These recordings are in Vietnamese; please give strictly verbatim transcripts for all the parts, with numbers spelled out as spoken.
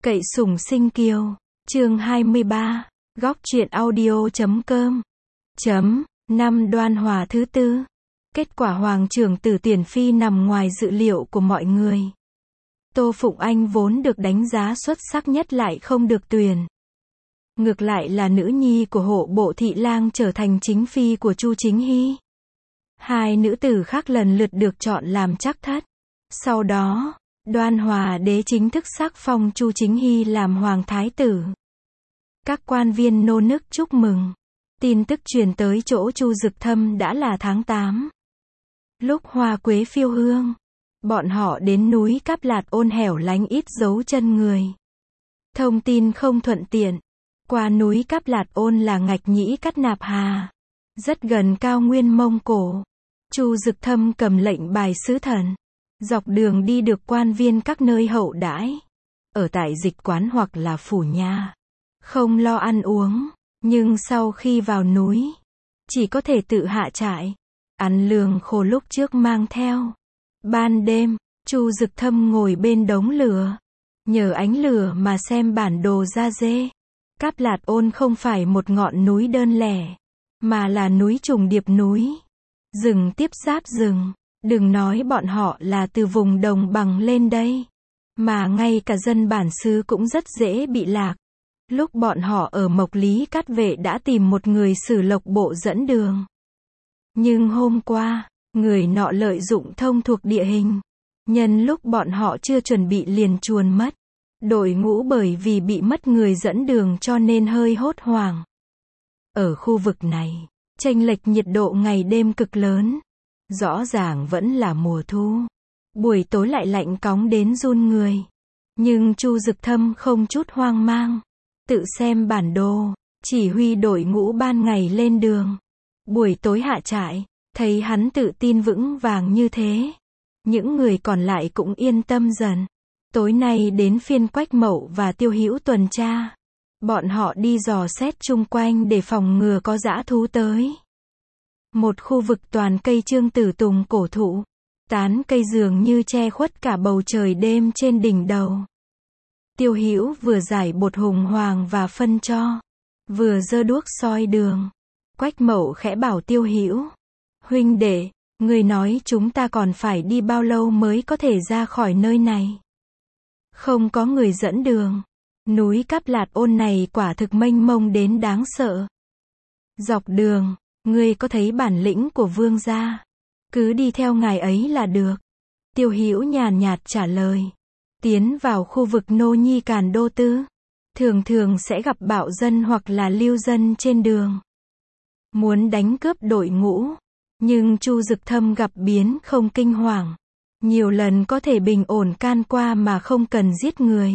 Cậy sủng sinh kiều. Chương hai mươi ba. Góc truyện audio chấm com. Chấm. Năm Đoan Hòa thứ tư. Kết quả hoàng trưởng tử tuyển phi nằm ngoài dự liệu của mọi người. Tô Phụng Anh vốn được đánh giá xuất sắc nhất lại không được tuyển. Ngược lại là nữ nhi của hộ bộ thị lang trở thành chính phi của Chu Chính Hy. Hai nữ tử khác lần lượt được chọn làm trác thất. Sau đó, Đoan Hòa đế chính thức sắc phong Chu Chính Hy làm hoàng thái tử. Các quan viên nô nức chúc mừng. Tin tức truyền tới chỗ Chu Dực Thâm đã là tháng tám. Lúc hoa quế phiêu hương, bọn họ đến núi Cáp Lạt Ôn hẻo lánh ít dấu chân người. Thông tin không thuận tiện. Qua núi Cáp Lạt Ôn là Ngạch Nhĩ Cắt Nạp Hà, rất gần cao nguyên Mông Cổ. Chu Dực Thâm cầm lệnh bài sứ thần, dọc đường đi được quan viên các nơi hậu đãi, ở tại dịch quán hoặc là phủ nhà, không lo ăn uống, nhưng sau khi vào núi, chỉ có thể tự hạ trại, ăn lương khô lúc trước mang theo. Ban đêm, Chu Dực Thâm ngồi bên đống lửa, nhờ ánh lửa mà xem bản đồ ra dê. Cáp Lạt Ôn không phải một ngọn núi đơn lẻ, mà là núi trùng điệp núi, rừng tiếp giáp rừng. Đừng nói bọn họ là từ vùng đồng bằng lên đây, mà ngay cả dân bản xứ cũng rất dễ bị lạc. Lúc bọn họ ở Mộc Lý Cát Vệ đã tìm một người Sử Lộc Bộ dẫn đường. Nhưng hôm qua, người nọ lợi dụng thông thuộc địa hình, nhân lúc bọn họ chưa chuẩn bị liền chuồn mất. Đội ngũ bởi vì bị mất người dẫn đường cho nên hơi hốt hoảng. Ở khu vực này, chênh lệch nhiệt độ ngày đêm cực lớn. Rõ ràng vẫn là mùa thu. Buổi tối lại lạnh cóng đến run người. Nhưng Chu Dực Thâm không chút hoang mang. Tự xem bản đồ, chỉ huy đội ngũ ban ngày lên đường. Buổi tối hạ trại, thấy hắn tự tin vững vàng như thế. Những người còn lại cũng yên tâm dần. Tối nay đến phiên Quách Mậu và Tiêu Hữu tuần tra. Bọn họ đi dò xét chung quanh để phòng ngừa có dã thú tới. Một khu vực toàn cây trương tử tùng cổ thụ. Tán cây dường như che khuất cả bầu trời đêm trên đỉnh đầu. Tiêu Hữu vừa giải bột hùng hoàng và phân cho, vừa giơ đuốc soi đường. Quách Mậu khẽ bảo Tiêu Hữu: huynh đệ, người nói chúng ta còn phải đi bao lâu mới có thể ra khỏi nơi này? Không có người dẫn đường. Núi Cáp Lạt Ôn này quả thực mênh mông đến đáng sợ. Dọc đường, ngươi có thấy bản lĩnh của vương gia, cứ đi theo ngài ấy là được. Tiêu Hữu nhàn nhạt trả lời. Tiến vào khu vực nô nhi Càn Đô Tư, thường thường sẽ gặp bạo dân hoặc là lưu dân trên đường, muốn đánh cướp đội ngũ. Nhưng Chu Dực Thâm gặp biến không kinh hoàng, nhiều lần có thể bình ổn can qua mà không cần giết người.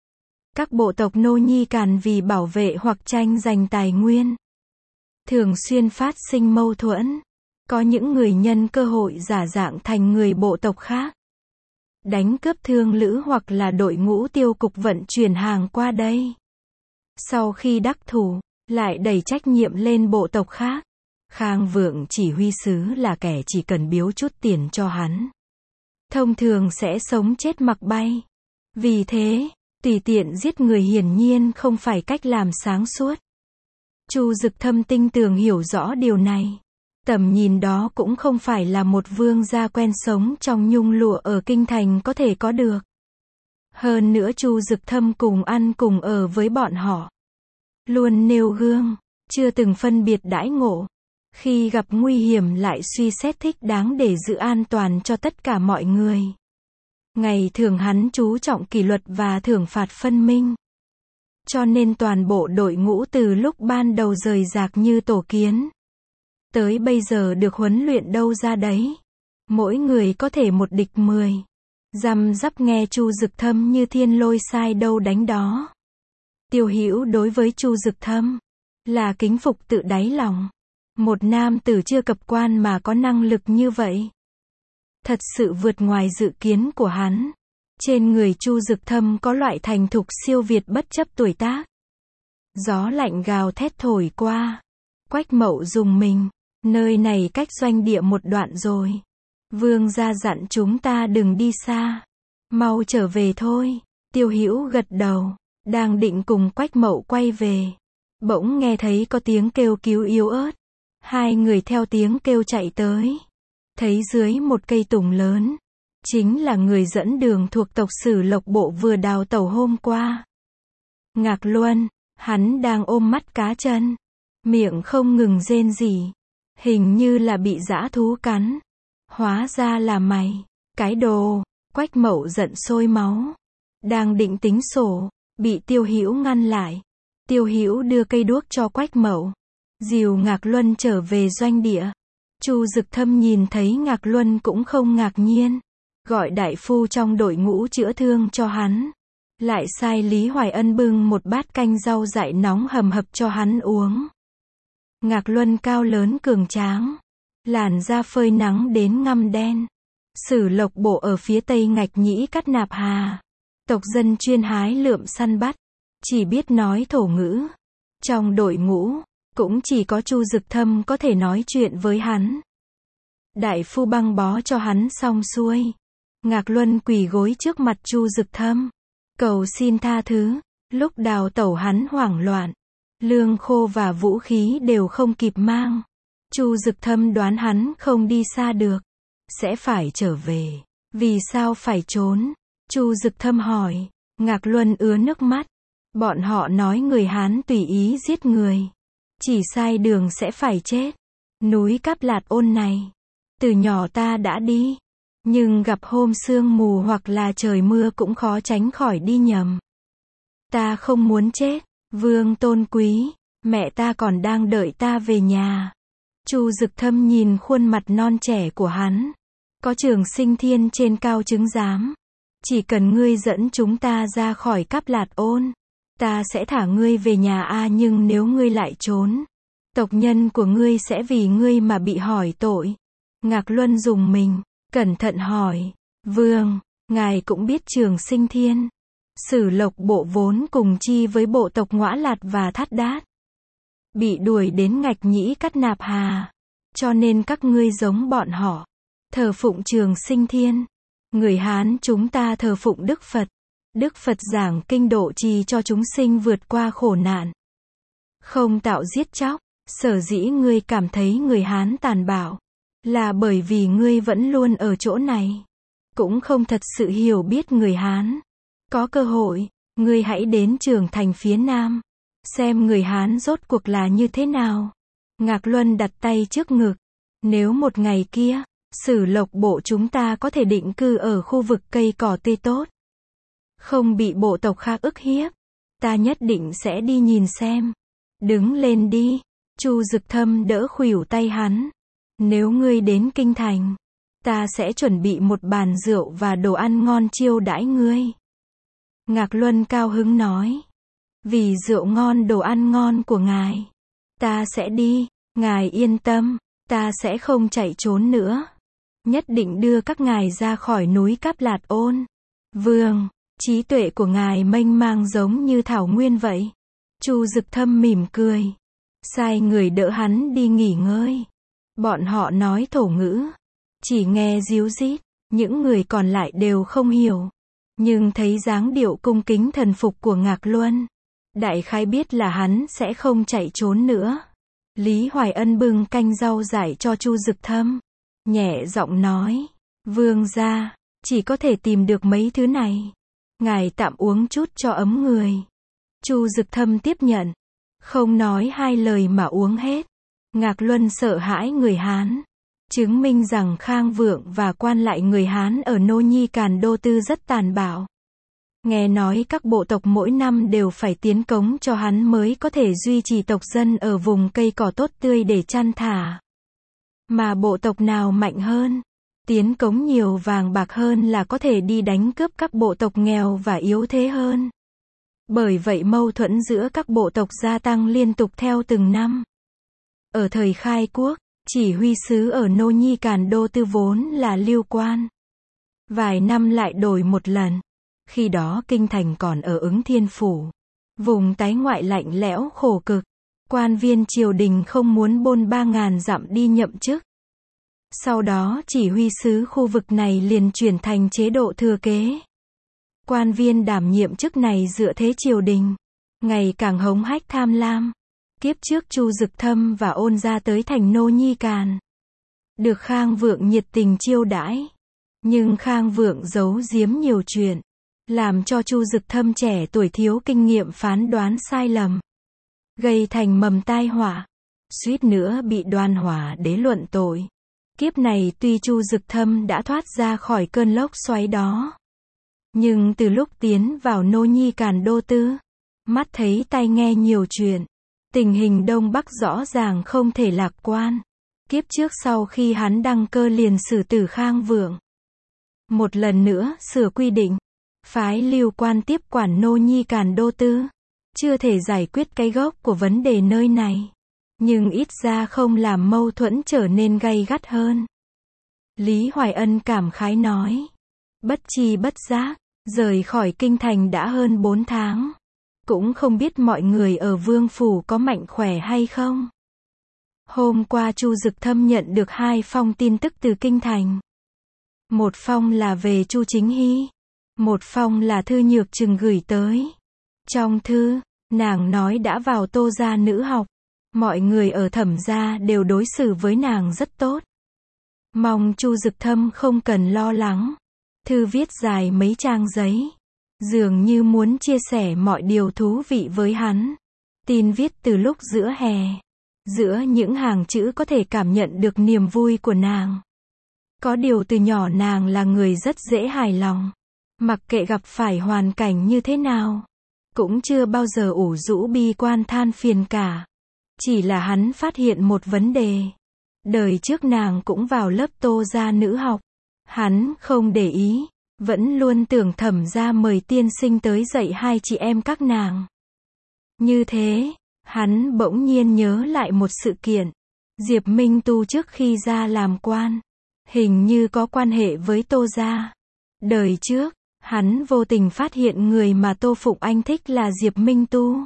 Các bộ tộc nô nhi Càn vì bảo vệ hoặc tranh giành tài nguyên, thường xuyên phát sinh mâu thuẫn. Có những người nhân cơ hội giả dạng thành người bộ tộc khác, đánh cướp thương lữ hoặc là đội ngũ tiêu cục vận chuyển hàng qua đây. Sau khi đắc thủ, lại đẩy trách nhiệm lên bộ tộc khác. Khang Vượng chỉ huy sứ là kẻ chỉ cần biếu chút tiền cho hắn, thông thường sẽ sống chết mặc bay. Vì thế, tùy tiện giết người hiển nhiên không phải cách làm sáng suốt. Chu Dực Thâm tinh tường hiểu rõ điều này. Tầm nhìn đó cũng không phải là một vương gia quen sống trong nhung lụa ở kinh thành có thể có được. Hơn nữa Chu Dực Thâm cùng ăn cùng ở với bọn họ, luôn nêu gương, chưa từng phân biệt đãi ngộ. Khi gặp nguy hiểm lại suy xét thích đáng để giữ an toàn cho tất cả mọi người. Ngày thường hắn chú trọng kỷ luật và thưởng phạt phân minh. Cho nên toàn bộ đội ngũ từ lúc ban đầu rời rạc như tổ kiến, tới bây giờ được huấn luyện đâu ra đấy. Mỗi người có thể một địch mười. Răm rắp nghe Chu Dực Thâm như thiên lôi sai đâu đánh đó. Tiêu Hữu đối với Chu Dực Thâm là kính phục tự đáy lòng. Một nam tử chưa cập quan mà có năng lực như vậy, thật sự vượt ngoài dự kiến của hắn. Trên người Chu Dực Thâm có loại thành thục siêu việt bất chấp tuổi tác. Gió lạnh gào thét thổi qua. Quách Mậu dùng mình. Nơi này cách doanh địa một đoạn rồi. Vương gia dặn chúng ta đừng đi xa, mau trở về thôi. Tiêu Hữu gật đầu. Đang định cùng Quách Mậu quay về. Bỗng nghe thấy có tiếng kêu cứu yếu ớt. Hai người theo tiếng kêu chạy tới. Thấy dưới một cây tùng lớn. Chính là người dẫn đường thuộc tộc Sử Lộc Bộ vừa đào tẩu hôm qua. Ngạc Luân, hắn đang ôm mắt cá chân. Miệng không ngừng rên rỉ. Hình như là bị dã thú cắn. Hóa ra là mày. Cái đồ. Quách Mậu giận sôi máu. Đang định tính sổ. Bị Tiêu Hữu ngăn lại. Tiêu Hữu đưa cây đuốc cho Quách Mậu. Dìu Ngạc Luân trở về doanh địa. Chu Dực Thâm nhìn thấy Ngạc Luân cũng không ngạc nhiên. Gọi đại phu trong đội ngũ chữa thương cho hắn. Lại sai Lý Hoài Ân bưng một bát canh rau dại nóng hầm hập cho hắn uống. Ngạc Luân cao lớn cường tráng. Làn da phơi nắng đến ngăm đen. Sử Lộc Bộ ở phía tây Ngạch Nhĩ Cắt Nạp Hà. Tộc dân chuyên hái lượm săn bắt. Chỉ biết nói thổ ngữ. Trong đội ngũ, cũng chỉ có Chu Dực Thâm có thể nói chuyện với hắn. Đại phu băng bó cho hắn xong xuôi. Ngạc Luân quỳ gối trước mặt Chu Dực Thâm. Cầu xin tha thứ. Lúc đào tẩu hắn hoảng loạn. Lương khô và vũ khí đều không kịp mang. Chu Dực Thâm đoán hắn không đi xa được. Sẽ phải trở về. Vì sao phải trốn? Chu Dực Thâm hỏi. Ngạc Luân ứa nước mắt. Bọn họ nói người Hán tùy ý giết người. Chỉ sai đường sẽ phải chết. Núi Cáp Lạt Ôn này. Từ nhỏ ta đã đi. Nhưng gặp hôm sương mù hoặc là trời mưa cũng khó tránh khỏi đi nhầm. Ta không muốn chết. Vương tôn quý. Mẹ ta còn đang đợi ta về nhà. Chu Dực Thâm nhìn khuôn mặt non trẻ của hắn. Có Trường Sinh Thiên trên cao chứng giám. Chỉ cần ngươi dẫn chúng ta ra khỏi Cáp Lạt Ôn. Ta sẽ thả ngươi về nhà a nhưng nếu ngươi lại trốn. Tộc nhân của ngươi sẽ vì ngươi mà bị hỏi tội. Ngạc Luân dùng mình. Cẩn thận hỏi. Vương, ngài cũng biết Trường Sinh Thiên. Sử Lộc Bộ vốn cùng chi với bộ tộc Ngõa Lạt và Thát Đát. Bị đuổi đến Ngạch Nhĩ Cắt Nạp Hà. Cho nên các ngươi giống bọn họ. Thờ phụng Trường Sinh Thiên. Người Hán chúng ta thờ phụng Đức Phật. Đức Phật giảng kinh độ trì cho chúng sinh vượt qua khổ nạn. Không tạo giết chóc. Sở dĩ ngươi cảm thấy người Hán tàn bạo. Là bởi vì ngươi vẫn luôn ở chỗ này. Cũng không thật sự hiểu biết người Hán. Có cơ hội, ngươi hãy đến Trường Thành phía Nam. Xem người Hán rốt cuộc là như thế nào. Ngạc Luân đặt tay trước ngực. Nếu một ngày kia, Sử Lộc Bộ chúng ta có thể định cư ở khu vực cây cỏ tươi tốt. Không bị bộ tộc khác ức hiếp. Ta nhất định sẽ đi nhìn xem. Đứng lên đi. Chu Dực Thâm đỡ khuỷu tay hắn. Nếu ngươi đến Kinh Thành, ta sẽ chuẩn bị một bàn rượu và đồ ăn ngon chiêu đãi ngươi. Ngạc Luân cao hứng nói. Vì rượu ngon đồ ăn ngon của ngài, ta sẽ đi. Ngài yên tâm, ta sẽ không chạy trốn nữa. Nhất định đưa các ngài ra khỏi núi Cáp Lạt Ôn. Vương, trí tuệ của ngài mênh mang giống như thảo nguyên vậy. Chu Dực Thâm mỉm cười. Sai người đỡ hắn đi nghỉ ngơi. Bọn họ nói thổ ngữ. Chỉ nghe ríu rít. Những người còn lại đều không hiểu. Nhưng thấy dáng điệu cung kính thần phục của Ngạc Luân. Đại khái biết là hắn sẽ không chạy trốn nữa. Lý Hoài Ân bưng canh rau dại cho Chu Dực Thâm. Nhẹ giọng nói. Vương gia, chỉ có thể tìm được mấy thứ này. Ngài tạm uống chút cho ấm người. Chu Dực Thâm tiếp nhận. Không nói hai lời mà uống hết. Ngạc Luân sợ hãi người Hán. Chứng minh rằng Khang Vượng và quan lại người Hán ở Nô Nhi Càn Đô Tư rất tàn bạo. Nghe nói các bộ tộc mỗi năm đều phải tiến cống cho hắn mới có thể duy trì tộc dân ở vùng cây cỏ tốt tươi để chăn thả. Mà bộ tộc nào mạnh hơn, tiến cống nhiều vàng bạc hơn là có thể đi đánh cướp các bộ tộc nghèo và yếu thế hơn. Bởi vậy mâu thuẫn giữa các bộ tộc gia tăng liên tục theo từng năm. Ở thời khai quốc, chỉ huy sứ ở Nô Nhi Càn Đô Tư vốn là Lưu Quan. Vài năm lại đổi một lần. Khi đó kinh thành còn ở Ứng Thiên Phủ. Vùng tái ngoại lạnh lẽo khổ cực. Quan viên triều đình không muốn bôn ba ngàn dặm đi nhậm chức. Sau đó chỉ huy sứ khu vực này liền chuyển thành chế độ thừa kế. Quan viên đảm nhiệm chức này dựa thế triều đình, ngày càng hống hách tham lam. Kiếp trước Chu Dực Thâm và Ôn gia tới thành Nô Nhi Càn, được Khang Vượng nhiệt tình chiêu đãi. Nhưng Khang Vượng giấu giếm nhiều chuyện, làm cho Chu Dực Thâm trẻ tuổi thiếu kinh nghiệm phán đoán sai lầm, gây thành mầm tai họa, suýt nữa bị Đoan Hỏa Đế luận tội. Kiếp này tuy Chu Dực Thâm đã thoát ra khỏi cơn lốc xoáy đó, nhưng từ lúc tiến vào Nô Nhi Càn đô tư, mắt thấy tai nghe nhiều chuyện, tình hình Đông Bắc rõ ràng không thể lạc quan. Kiếp trước sau khi hắn đăng cơ liền xử tử Khang Vượng, một lần nữa sửa quy định, phái Lưu Quan tiếp quản Nô Nhi Càn đô tư. Chưa thể giải quyết cái gốc của vấn đề nơi này, nhưng ít ra không làm mâu thuẫn trở nên gay gắt hơn. Lý Hoài Ân cảm khái nói, bất tri bất giác, rời khỏi kinh thành đã hơn bốn tháng. Cũng không biết mọi người ở Vương Phủ có mạnh khỏe hay không. Hôm qua Chu Dực Thâm nhận được hai phong tin tức từ kinh thành. Một phong là về Chu Chính Hy, một phong là thư Nhược Trừng gửi tới. Trong thư, nàng nói đã vào Tô gia nữ học, mọi người ở Thẩm gia đều đối xử với nàng rất tốt. Mong Chu Dực Thâm không cần lo lắng. Thư viết dài mấy trang giấy, dường như muốn chia sẻ mọi điều thú vị với hắn. Tin viết từ lúc giữa hè, giữa những hàng chữ có thể cảm nhận được niềm vui của nàng. Có điều từ nhỏ nàng là người rất dễ hài lòng, mặc kệ gặp phải hoàn cảnh như thế nào, cũng chưa bao giờ ủ rũ bi quan than phiền cả. Chỉ là hắn phát hiện một vấn đề. Đời trước nàng cũng vào lớp Tô gia nữ học. Hắn không để ý, vẫn luôn tưởng Thẩm gia mời tiên sinh tới dạy hai chị em các nàng. Như thế, hắn bỗng nhiên nhớ lại một sự kiện. Diệp Minh Tu trước khi ra làm quan, hình như có quan hệ với Tô gia. Đời trước, hắn vô tình phát hiện người mà Tô Phụng Anh thích là Diệp Minh Tu.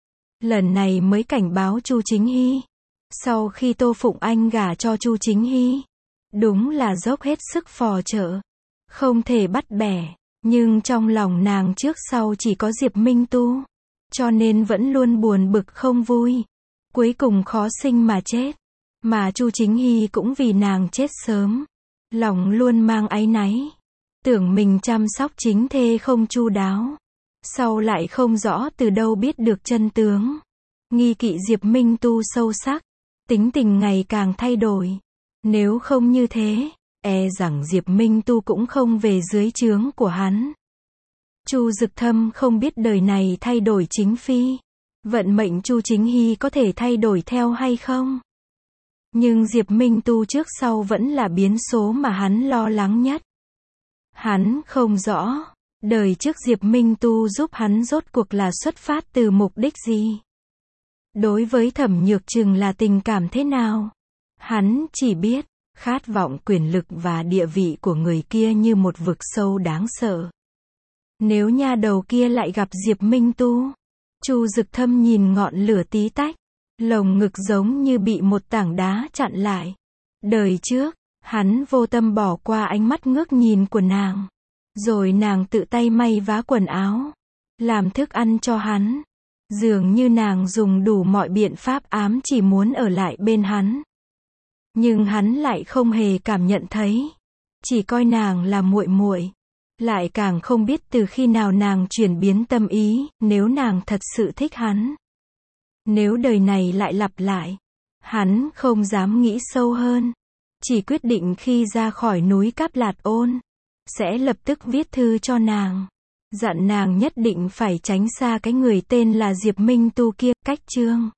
Lần này mới cảnh báo Chu Chính Hy. Sau khi Tô Phụng Anh gả cho Chu Chính Hy, đúng là dốc hết sức phò trợ, không thể bắt bẻ. Nhưng trong lòng nàng trước sau chỉ có Diệp Minh Tu, cho nên vẫn luôn buồn bực không vui. Cuối cùng khó sinh mà chết. Mà Chu Chính Hy cũng vì nàng chết sớm, lòng luôn mang áy náy, tưởng mình chăm sóc chính thê không chu đáo. Sau lại không rõ từ đâu biết được chân tướng, nghi kỵ Diệp Minh Tu sâu sắc, tính tình ngày càng thay đổi. Nếu không như thế, e rằng Diệp Minh Tu cũng không về dưới trướng của hắn. Chu Dực Thâm không biết đời này thay đổi chính phi, vận mệnh Chu Chính Hy có thể thay đổi theo hay không. Nhưng Diệp Minh Tu trước sau vẫn là biến số mà hắn lo lắng nhất. Hắn không rõ, đời trước Diệp Minh Tu giúp hắn rốt cuộc là xuất phát từ mục đích gì. Đối với Thẩm Nhược Trừng là tình cảm thế nào. Hắn chỉ biết, khát vọng quyền lực và địa vị của người kia như một vực sâu đáng sợ. Nếu nha đầu kia lại gặp Diệp Minh Tu. Chu Dực Thâm nhìn ngọn lửa tí tách, lồng ngực giống như bị một tảng đá chặn lại. Đời trước, hắn vô tâm bỏ qua ánh mắt ngước nhìn của nàng. Rồi nàng tự tay may vá quần áo, làm thức ăn cho hắn. Dường như nàng dùng đủ mọi biện pháp ám chỉ muốn ở lại bên hắn. Nhưng hắn lại không hề cảm nhận thấy, chỉ coi nàng là muội muội. Lại càng không biết từ khi nào nàng chuyển biến tâm ý, nếu nàng thật sự thích hắn. Nếu đời này lại lặp lại, hắn không dám nghĩ sâu hơn. Chỉ quyết định khi ra khỏi núi Cáp Lạt Ôn, sẽ lập tức viết thư cho nàng, dặn nàng nhất định phải tránh xa cái người tên là Diệp Minh Tu kia. Cách chương